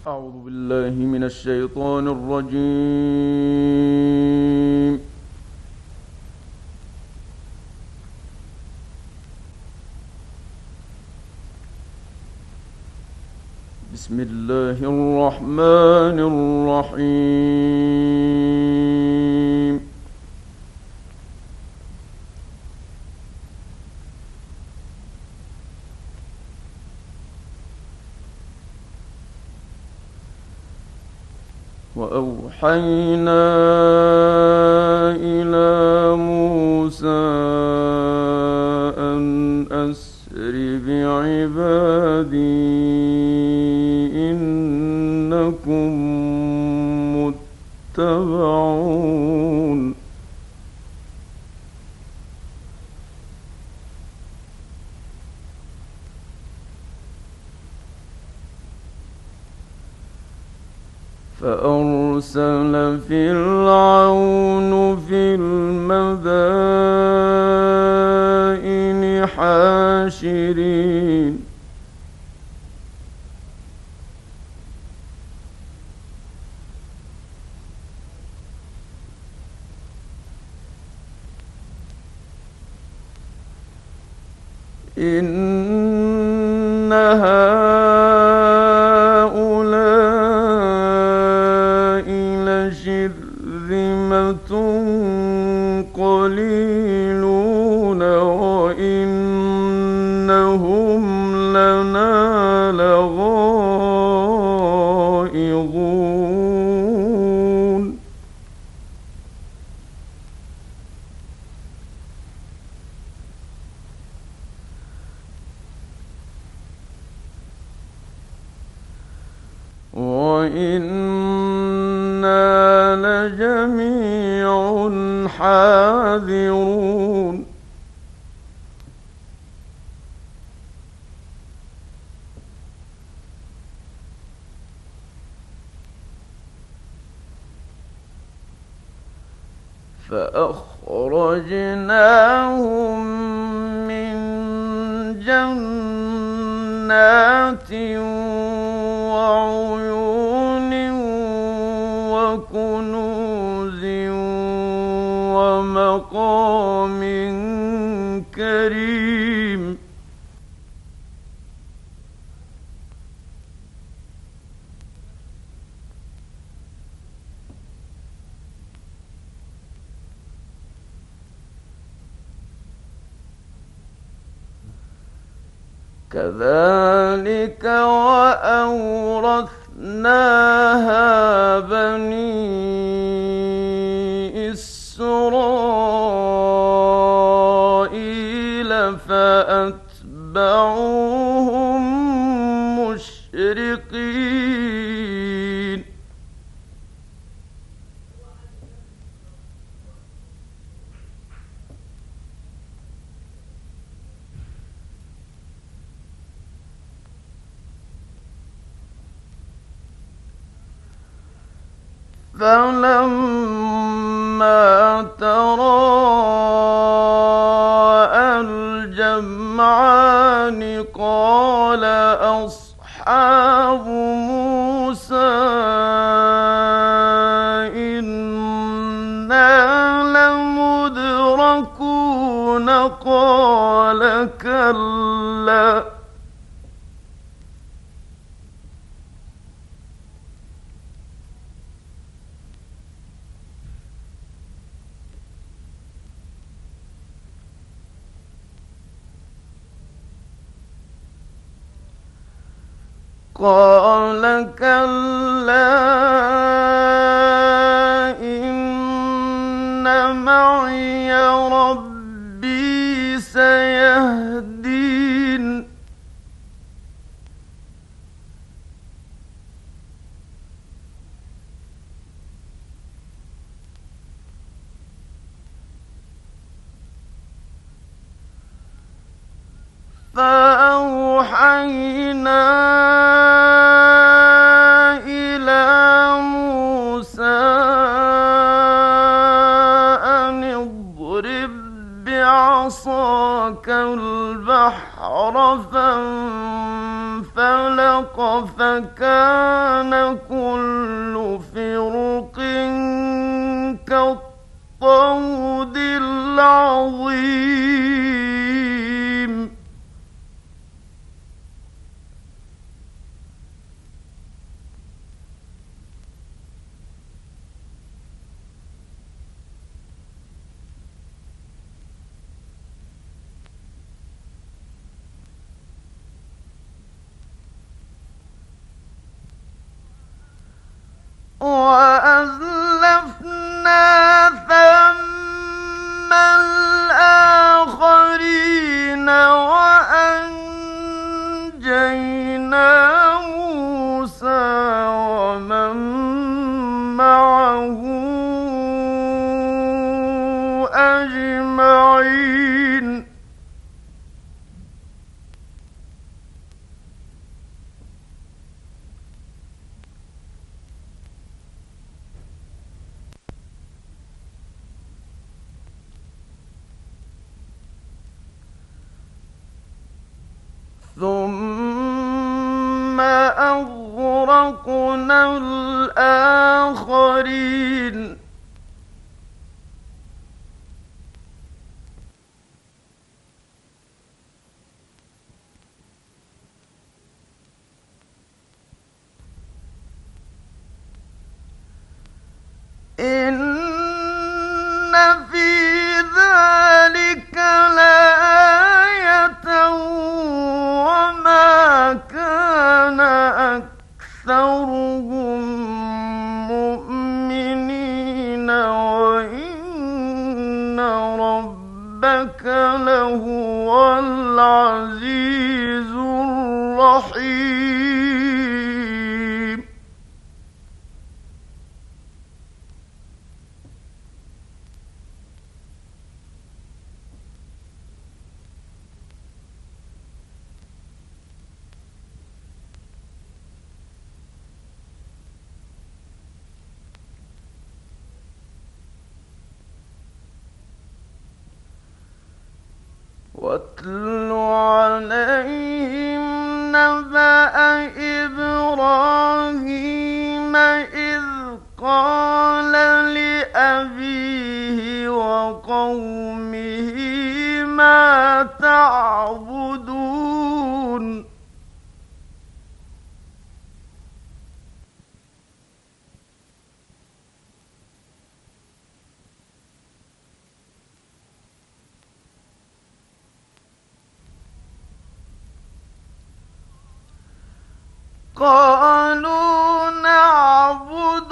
أعوذ بالله من الشيطان الرجيم. بسم الله الرحمن الرحيم. وأوحينا إلى موسى أن أسر بعبادي إنكم متبعون. فأرسل فرعون في المدائن حاشرين إن هؤلاء لشرذمة قليلون وإنهم لنا لغائظون. وإنا لجميع حاذرون. فأخرجناهم من جنات وعيون وكنوز ومقام كريم. كذلك وأورثناها بني إسرائيل فأتبعوهم مشرقين. فلما تراءى الجمعان قال أصحاب موسى إنا لمدركون قال كلا إن معي ربي سيهدين. فأوحينا إلى موسى أن اضرب بعصاك البحر فانفلق فكان كل فرق كالطود العظيم وأزلفنا ثم الآخرين وأنجينا موسى ومن معه أجمعين ثم أغرقنا الآخرين إن في ذلك لآية وما كان أكثرهم مؤمنين وإن ربك لهو العزيز الرحيم واتل عليهم نبأ إبراهيم إذ قال لأبيه وقومه ما تعبدون قالوا نعبد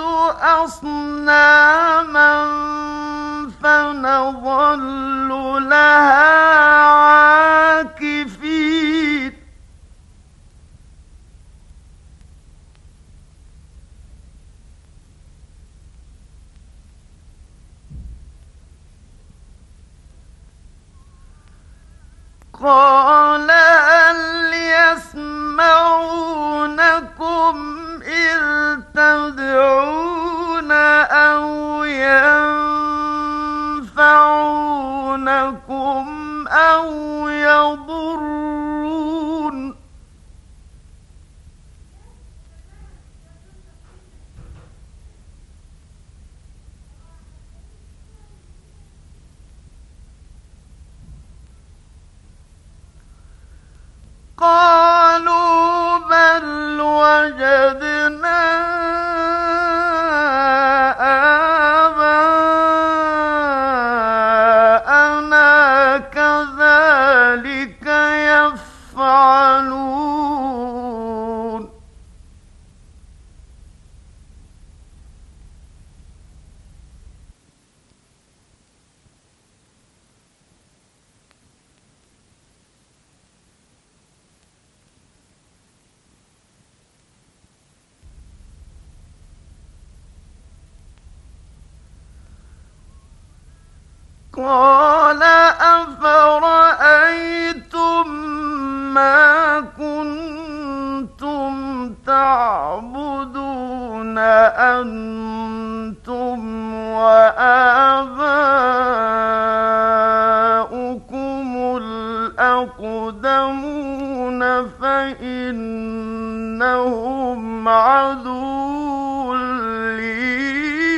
أصناما فنظل لها عاكفين قال هل يسمعونكم إذ تدعون أو ينفعونكم أو يضرون قالوا بل وجدنا آباءنا كذلك يفعلون قال أفرأيتم ما كنتم تعبدون أنتم وآباؤكم الأقدمون فإنهم عدو لي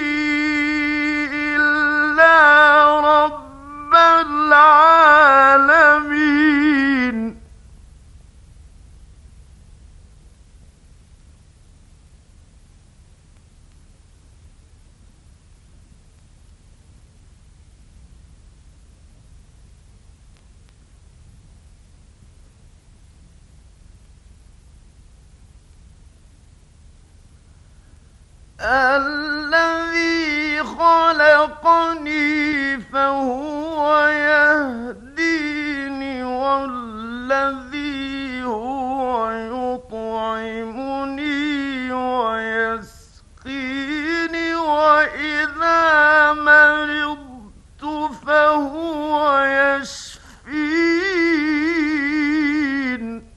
إلا رب العالمين. الذي خلقني فهو يهديني والذي هو يطعمني ويسقيني وإذا مرضت فهو يشفين.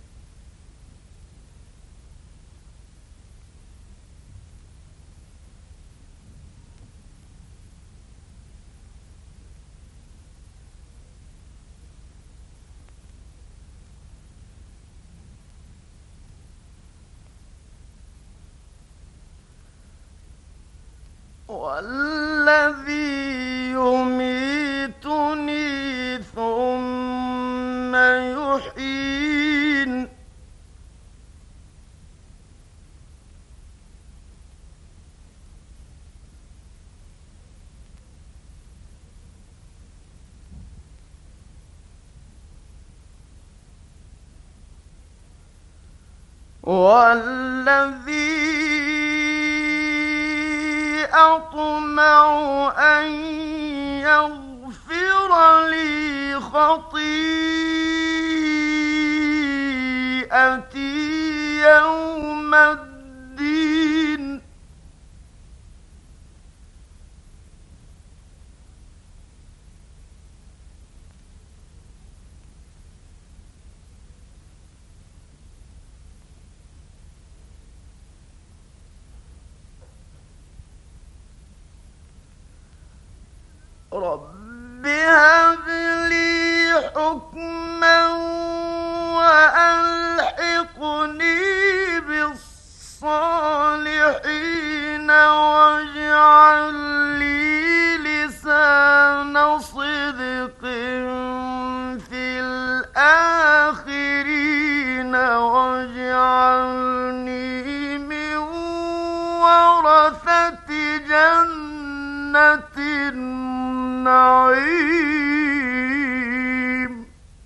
والذي يميتني ثم يحيين. والذي أطمع أن يغفر لي خطيئتي يوم الدين. رب هب لي حكما وألحقني بالصالحين واجعل لي لسان صدق في الآخرين واجعلني من ورثة جنة النعيم.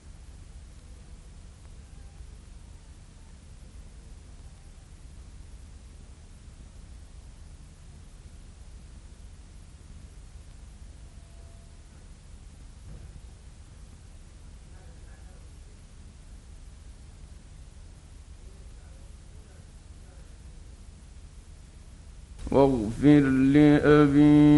واغفر لأبي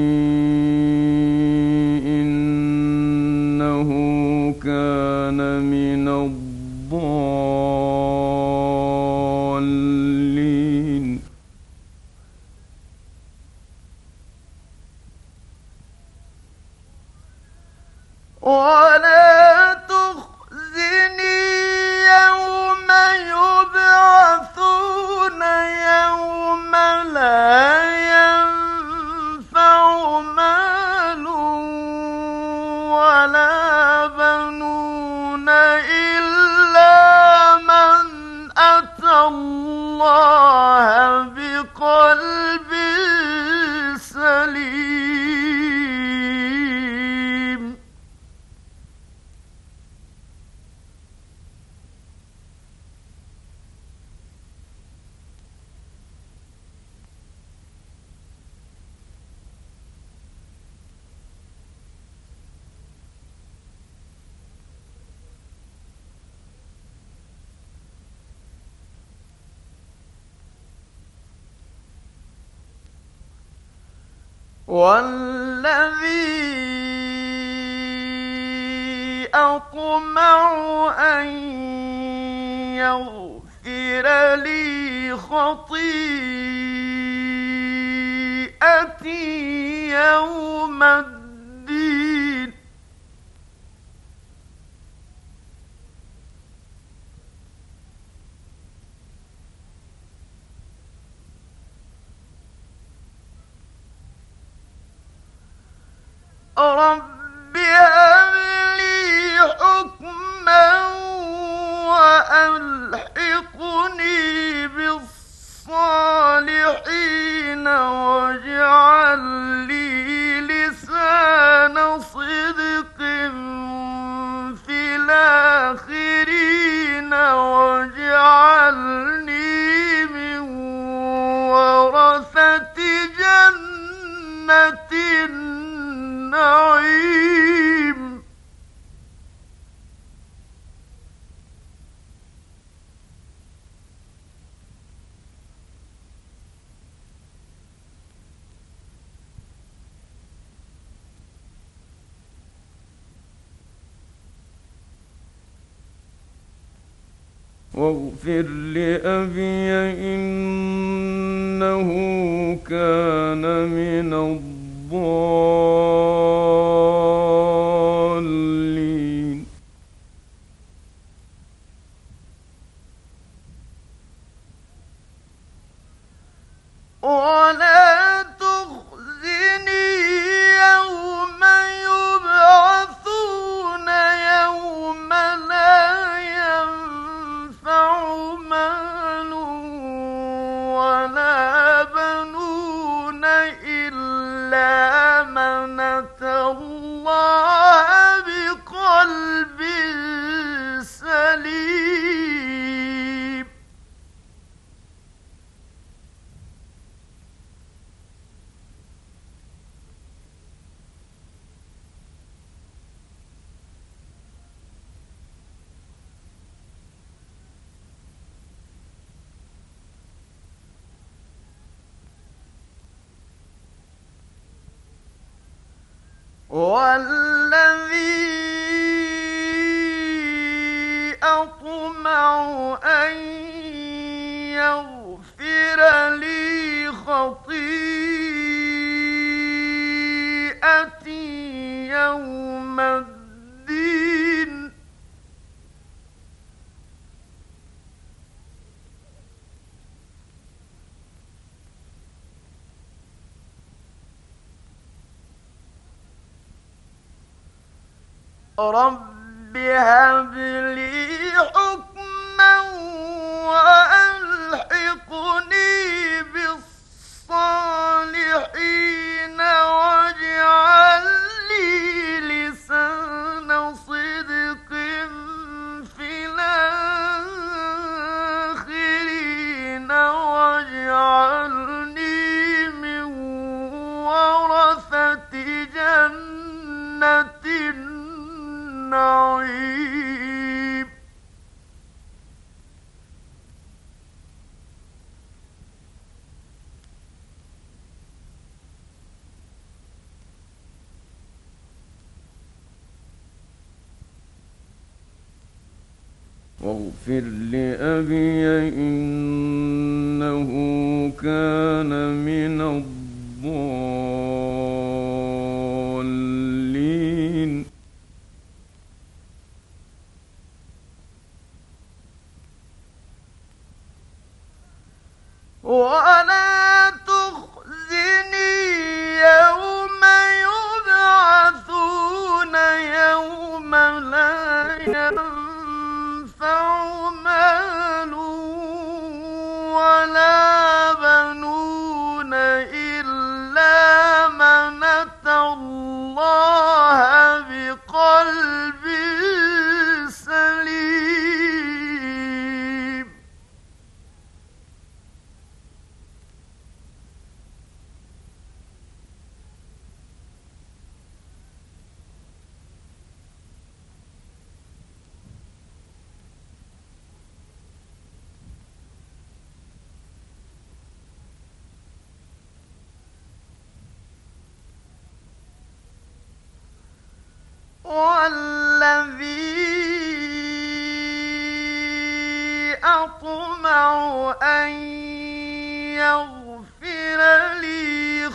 إنه كان من الضالين. ولا تخزني يوم يبعثون يوم لا ينفع مال ولا بنون إلا من أتى الله بقلب سليم. والذي أطمع أن يغفر لي خطيئتي يوم الدين. رب هب لي حكما وألحقني بالصالحين واجعل لي لسان صدق في الآخرين واجعلني من ورثة جنة النعيم. واغفر لأبي إنه كان من الضالين. ولا تخزني يوم يبعثون يوم لا ينفع مال ولا بنون إلا من أتى الله بقلب سليم. والذي أطمع أن يغفر لي خطيئتي يوم الدين. رب هب لي حكما وألحقني بالصالحين واجعل لي لسان صدق في الآخرين واجعلني من ورثة جنة النعيم. واغفر لأبي إنه كان من الضالين. ولا تخزني يوم يبعثون يوم لا ينفع مال ولا بنون إلا من أتى الله بقلب سليم. والذي أطمع أن يغفر لي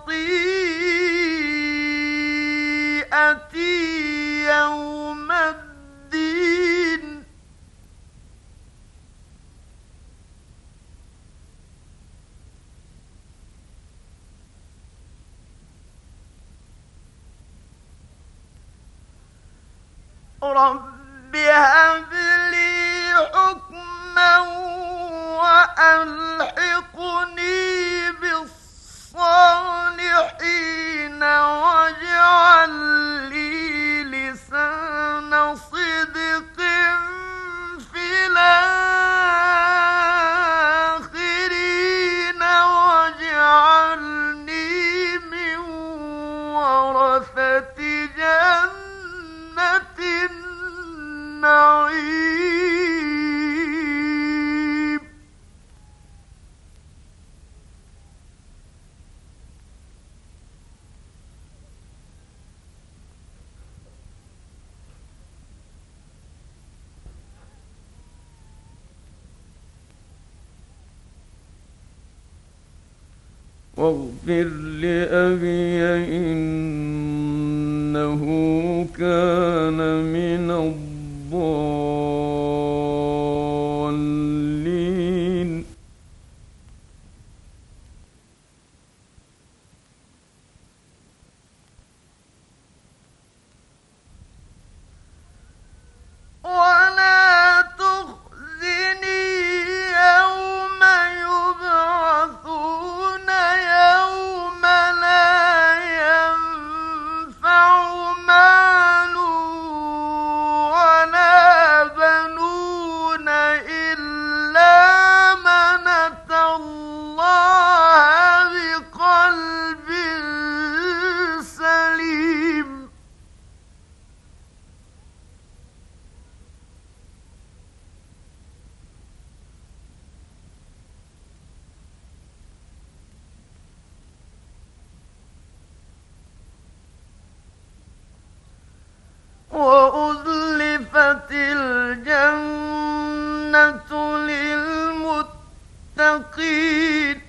خطيئتي يوم الدين. رب هب لي حكما وألحقني بالصالحين واجعل لي لسان صدق في الآخرين واجعلني من ورثة جنة النعيم. واغفر لأبي إنه كان من الضالين. ولا تخزني يوم يبعثون يوم لا ينفع مال ولا بنون إلا من أتى الله بقلب سليم. وأزلفت الجنة للمتقين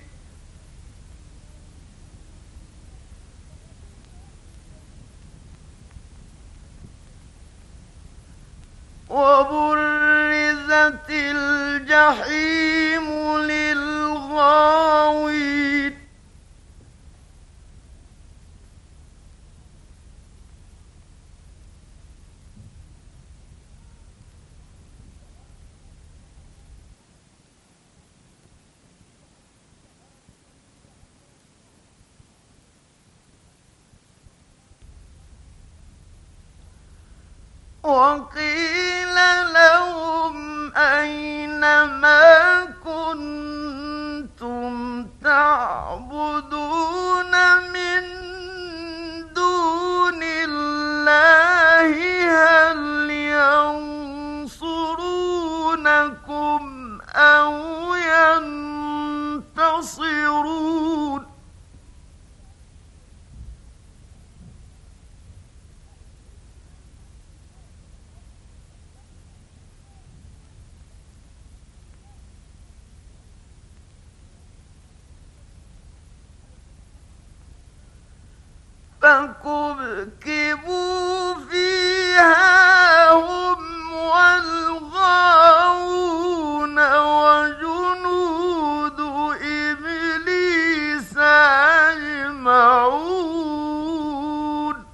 وبرزت الجحيم للغاوين وقيل لهم أين ما كنتم تعبدون من دون الله هل ينصرونكم أو ينتصرون. فكبكبوا فيها هم والغاوون وجنود إبليس أجمعون.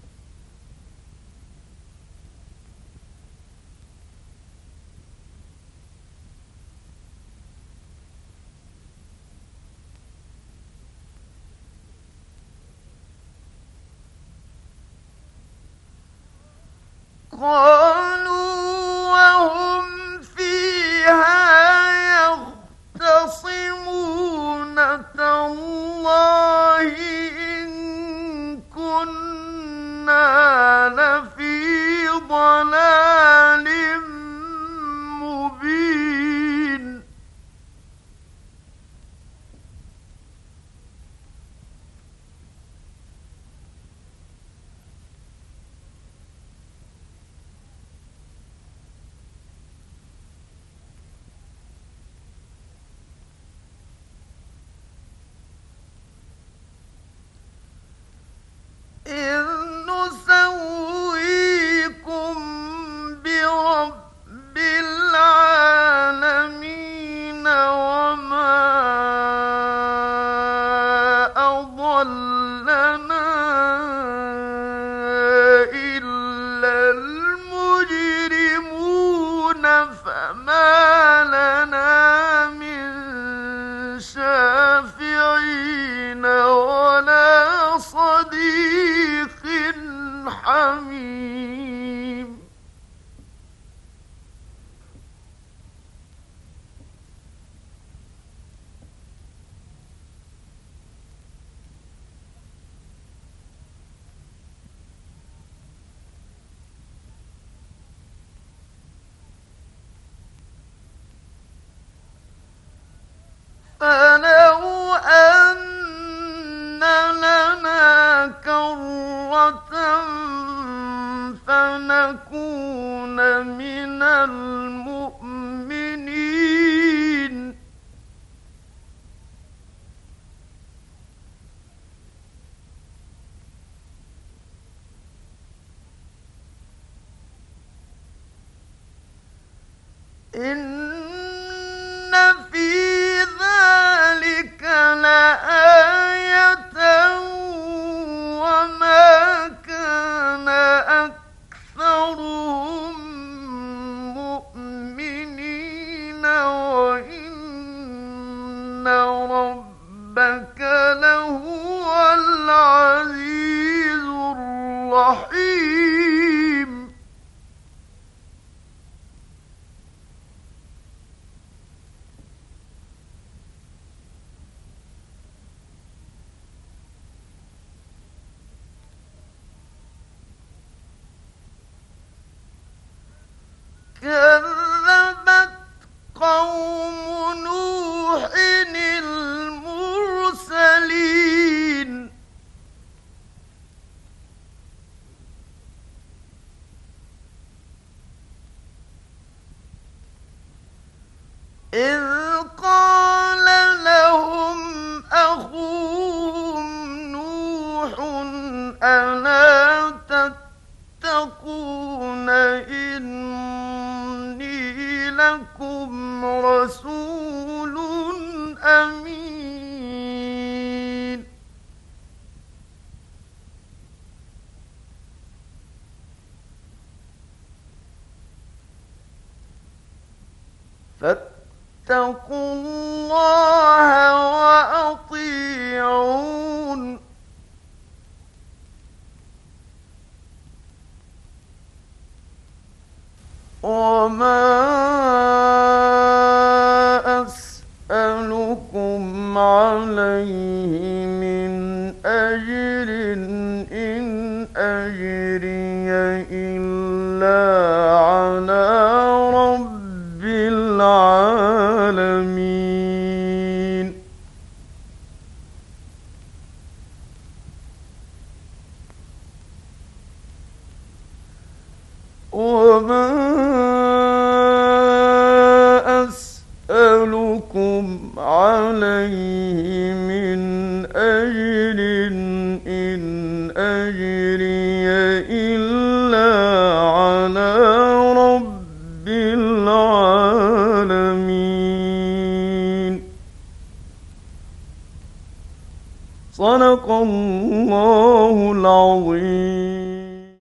قالوا وهم فيها يختصمون تالله إن كنا لفي ضلال مبين. فلو أن لنا كرة فنكون من المؤمنين إن في ذلك لآية وما كان أكثرهم مؤمنين وإن ربك لهو العزيز الرحيم كذبت قوم نوح المرسلين إذ قال لهم أخوهم نوح ألا تتقون إني لكم رسول أمين فاتقوا الله وأطيعون وما أسألكم عليه من أجر إن أجري إلا على رب العالمين